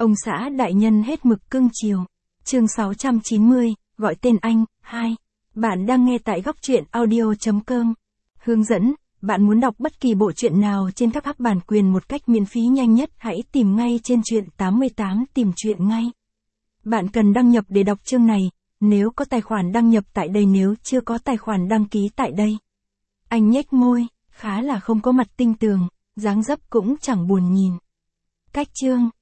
Ông xã đại nhân hết mực cưng chiều. Chương 690, gọi tên anh, 2. Bạn đang nghe tại góc truyện audio.com. Hướng dẫn, bạn muốn đọc bất kỳ bộ truyện nào trên các app bản quyền một cách miễn phí nhanh nhất, hãy tìm ngay trên truyện 88 tìm truyện ngay. Bạn cần đăng nhập để đọc chương này, nếu có tài khoản đăng nhập tại đây, nếu chưa có tài khoản đăng ký tại đây. Anh nhếch môi, khá là không có mặt tinh tường, dáng dấp cũng chẳng buồn nhìn. Cách chương